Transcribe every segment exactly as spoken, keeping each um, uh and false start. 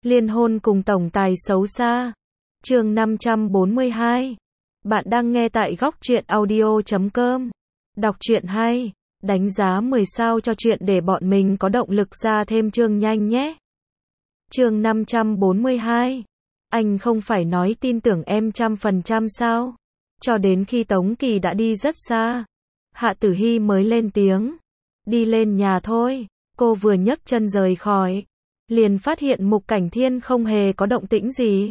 Liên hôn cùng tổng tài xấu xa. Chương năm trăm bốn mươi hai. Bạn đang nghe tại góc truyện audio chấm com. Đọc truyện hay, đánh giá mười sao cho truyện để bọn mình có động lực ra thêm chương nhanh nhé. Chương năm trăm bốn mươi hai. Anh không phải nói tin tưởng em trăm phần trăm sao? Cho đến khi Tống Kỳ đã đi rất xa, Hạ Tử Hy mới lên tiếng. Đi lên nhà thôi. Cô vừa nhấc chân rời khỏi, liền phát hiện Mục Cảnh Thiên không hề có động tĩnh gì.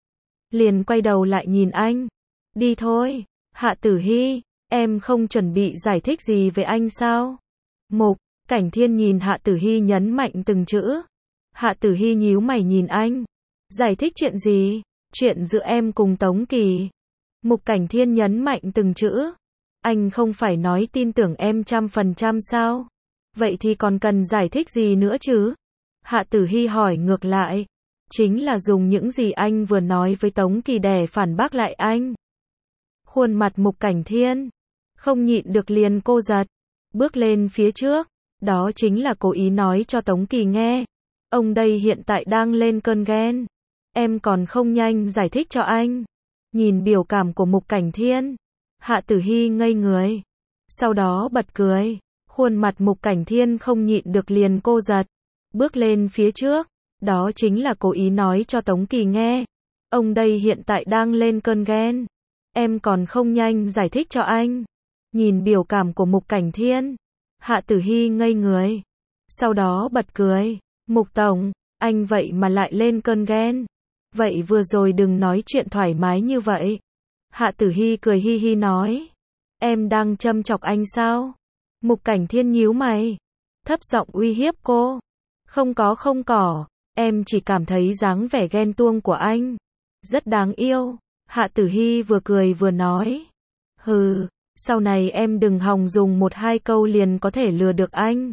Liền quay đầu lại nhìn anh. Đi thôi. Hạ Tử Hy, em không chuẩn bị giải thích gì về anh sao? Mục Cảnh Thiên nhìn Hạ Tử Hy nhấn mạnh từng chữ. Hạ Tử Hy nhíu mày nhìn anh. Giải thích chuyện gì? Chuyện giữa em cùng Tống Kỳ. Mục Cảnh Thiên nhấn mạnh từng chữ. Anh không phải nói tin tưởng em trăm phần trăm sao? Vậy thì còn cần giải thích gì nữa chứ? Hạ Tử Hy hỏi ngược lại. Chính là dùng những gì anh vừa nói với Tống Kỳ để phản bác lại anh. Khuôn mặt Mục Cảnh Thiên không nhịn được liền cô giật, bước lên phía trước. Đó chính là cố ý nói cho Tống Kỳ nghe. Ông đây hiện tại đang lên cơn ghen. Em còn không nhanh giải thích cho anh. Nhìn biểu cảm của Mục Cảnh Thiên, Hạ Tử Hy ngây người. Sau đó bật cười. Khuôn mặt Mục Cảnh Thiên không nhịn được liền cô giật, bước lên phía trước. Đó chính là cố ý nói cho Tống Kỳ nghe. Ông đây hiện tại đang lên cơn ghen. Em còn không nhanh giải thích cho anh. Nhìn biểu cảm của Mục Cảnh Thiên, Hạ Tử Hy ngây người. Sau đó bật cười. Mục Tổng, anh vậy mà lại lên cơn ghen. Vậy vừa rồi đừng nói chuyện thoải mái như vậy. Hạ Tử Hy cười hi hi nói. Em đang châm chọc anh sao? Mục Cảnh Thiên nhíu mày, thấp giọng uy hiếp cô. Không có không có, em chỉ cảm thấy dáng vẻ ghen tuông của anh rất đáng yêu. Hạ Tử Hy vừa cười vừa nói. Hừ, sau này em đừng hòng dùng một hai câu liền có thể lừa được anh.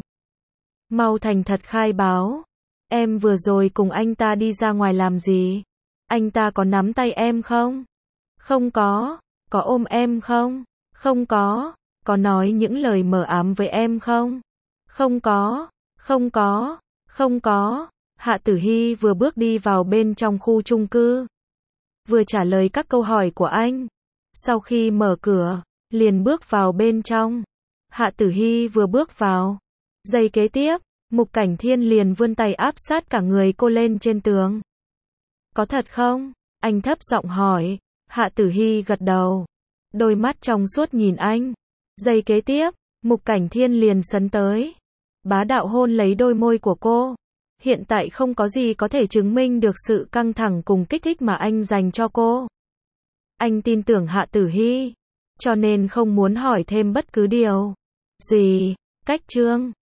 Mau thành thật khai báo. Em vừa rồi cùng anh ta đi ra ngoài làm gì? Anh ta có nắm tay em không? Không có. Có ôm em không? Không có. Có nói những lời mờ ám với em không? Không có. Không có. Không có. Hạ Tử Hy vừa bước đi vào bên trong khu chung cư, vừa trả lời các câu hỏi của anh. Sau khi mở cửa, liền bước vào bên trong. Hạ Tử Hy vừa bước vào, giây kế tiếp, Mục Cảnh Thiên liền vươn tay áp sát cả người cô lên trên tường. Có thật không? Anh thấp giọng hỏi. Hạ Tử Hy gật đầu, đôi mắt trong suốt nhìn anh. Giây kế tiếp, Mục Cảnh Thiên liền sấn tới, bá đạo hôn lấy đôi môi của cô. Hiện tại không có gì có thể chứng minh được sự căng thẳng cùng kích thích mà anh dành cho cô. Anh tin tưởng Hạ Tử Hy, cho nên không muốn hỏi thêm bất cứ điều gì. Cách chương